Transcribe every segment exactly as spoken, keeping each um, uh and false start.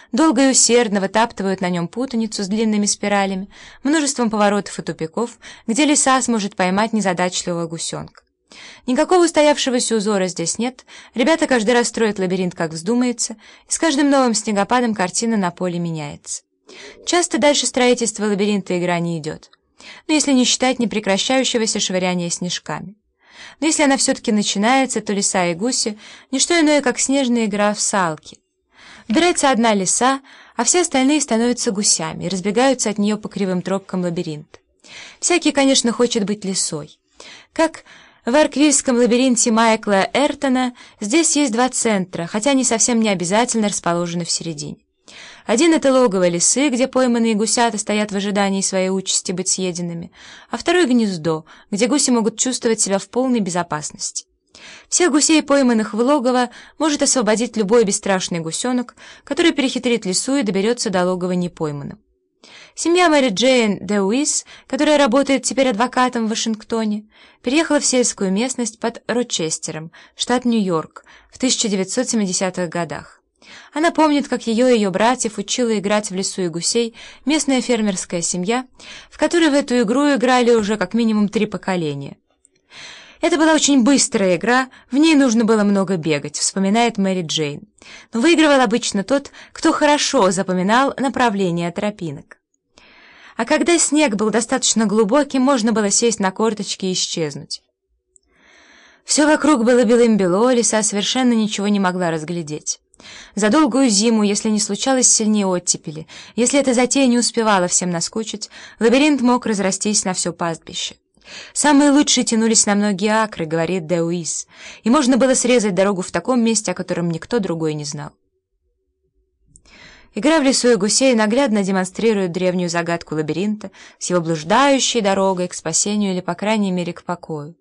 долго и усердно вытаптывают на нем путаницу с длинными спиралями, множеством поворотов и тупиков, где лиса сможет поймать незадачливого гусенка. Никакого устоявшегося узора здесь нет, ребята каждый раз строят лабиринт, как вздумается, и с каждым новым снегопадом картина на поле меняется. Часто дальше строительства лабиринта игра не идет, но если не считать непрекращающегося швыряния снежками. Но если она все-таки начинается, то лиса и гуси — не что иное, как снежная игра в салки. Выбирается одна лиса, а все остальные становятся гусями и разбегаются от нее по кривым тропкам лабиринта. Всякий, конечно, хочет быть лисой. Как в Арквильском лабиринте Майкла Эртона, здесь есть два центра, хотя они совсем не обязательно расположены в середине. Один — это логово лисы, где пойманные гусята стоят в ожидании своей участи быть съеденными, а второй — гнездо, где гуси могут чувствовать себя в полной безопасности. Всех гусей, пойманных в логово, может освободить любой бесстрашный гусенок, который перехитрит лису и доберется до логова непойманным. Семья Мэри Джейн Деуис, которая работает теперь адвокатом в Вашингтоне, переехала в сельскую местность под Рочестером, штат Нью-Йорк, в тысяча девятьсот семидесятых годах. Она помнит, как ее и ее братьев учила играть в лису и гусей местная фермерская семья, в которой в эту игру играли уже как минимум три поколения. Это была очень быстрая игра, в ней нужно было много бегать, вспоминает Мэри Джейн. Но выигрывал обычно тот, кто хорошо запоминал направление тропинок. А когда снег был достаточно глубоким, можно было сесть на корточки и исчезнуть. Все вокруг было белым-бело, лиса совершенно ничего не могла разглядеть. За долгую зиму, если не случалось сильнее оттепели, если эта затея не успевала всем наскучить, лабиринт мог разрастись на все пастбище. Самые лучшие тянулись на многие акры, говорит Деуис, и можно было срезать дорогу в таком месте, о котором никто другой не знал. Игра в лису и гусей наглядно демонстрирует древнюю загадку лабиринта с его блуждающей дорогой к спасению или, по крайней мере, к покою.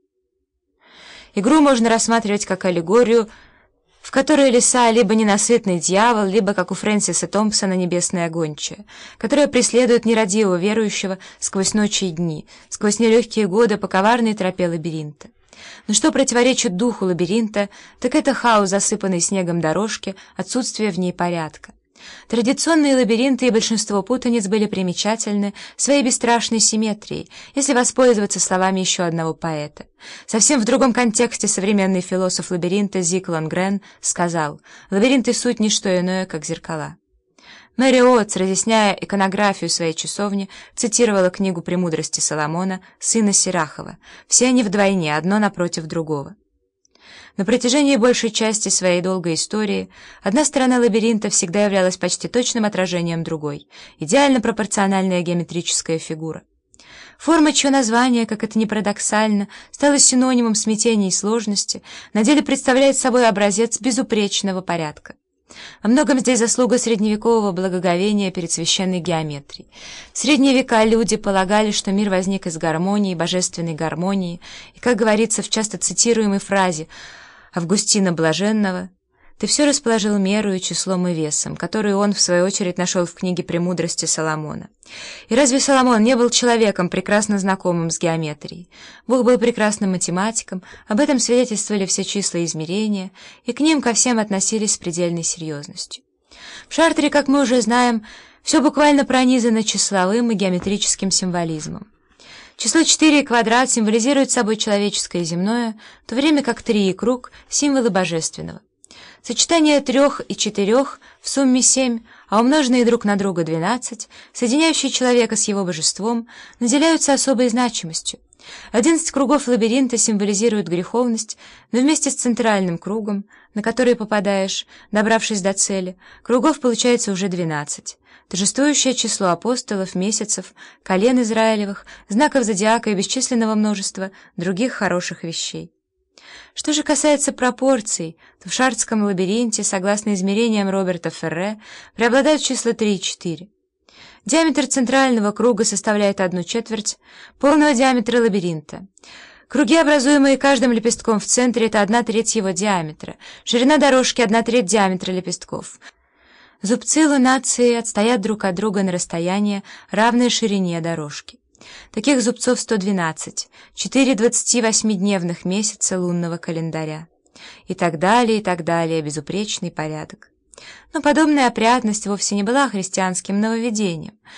Игру можно рассматривать как аллегорию, в которой лиса либо ненасытный дьявол, либо, как у Фрэнсиса Томпсона, небесная гончая, которая преследует нерадивого верующего сквозь ночи и дни, сквозь нелегкие годы по коварной тропе лабиринта. Но что противоречит духу лабиринта, так это хаос, засыпанный снегом дорожки, отсутствие в ней порядка. Традиционные лабиринты и большинство путаниц были примечательны своей бесстрашной симметрией, если воспользоваться словами еще одного поэта. Совсем в другом контексте современный философ лабиринта Зиг Лонгрен сказал: «Лабиринты — суть не что иное, как зеркала». Мэри Уотс, разъясняя иконографию своей часовни, цитировала книгу «Премудрости Соломона» сына Сирахова. Все они вдвойне, одно напротив другого. На протяжении большей части своей долгой истории одна сторона лабиринта всегда являлась почти точным отражением другой, идеально пропорциональная геометрическая фигура. Форма, чье название, как это ни парадоксально, стало синонимом смятения и сложности, на деле представляет собой образец безупречного порядка. Во многом здесь заслуга средневекового благоговения перед священной геометрией. В средние века люди полагали, что мир возник из гармонии, божественной гармонии, и, как говорится в часто цитируемой фразе Августина Блаженного, «Ты все расположил меру и числом и весом», которую он, в свою очередь, нашел в книге «Премудрости Соломона». И разве Соломон не был человеком, прекрасно знакомым с геометрией? Бог был прекрасным математиком, об этом свидетельствовали все числа и измерения, и к ним ко всем относились с предельной серьезностью. В Шартере, как мы уже знаем, все буквально пронизано числовым и геометрическим символизмом. Число четыре и квадрат символизирует собой человеческое и земное, в то время как три и круг — символы божественного. Сочетание трех и четырех в сумме семь, а умноженные друг на друга двенадцать, соединяющие человека с его божеством, наделяются особой значимостью. Одиннадцать кругов лабиринта символизируют греховность, но вместе с центральным кругом, на который попадаешь, добравшись до цели, кругов получается уже двенадцать. Торжествующее число апостолов, месяцев, колен Израилевых, знаков зодиака и бесчисленного множества других хороших вещей. Что же касается пропорций, то в Шартском лабиринте, согласно измерениям Роберта Ферре, преобладают числа три и четыре. Диаметр центрального круга составляет одну четверть полного диаметра лабиринта. Круги, образуемые каждым лепестком в центре, это одна треть его диаметра. Ширина дорожки — одна треть диаметра лепестков. Зубцы лунации отстоят друг от друга на расстояние, равное ширине дорожки. Таких зубцов сто двенадцать, четыре двадцативосьмидневных месяца лунного календаря. И так далее, и так далее, безупречный порядок. Но подобная опрятность вовсе не была христианским нововведением.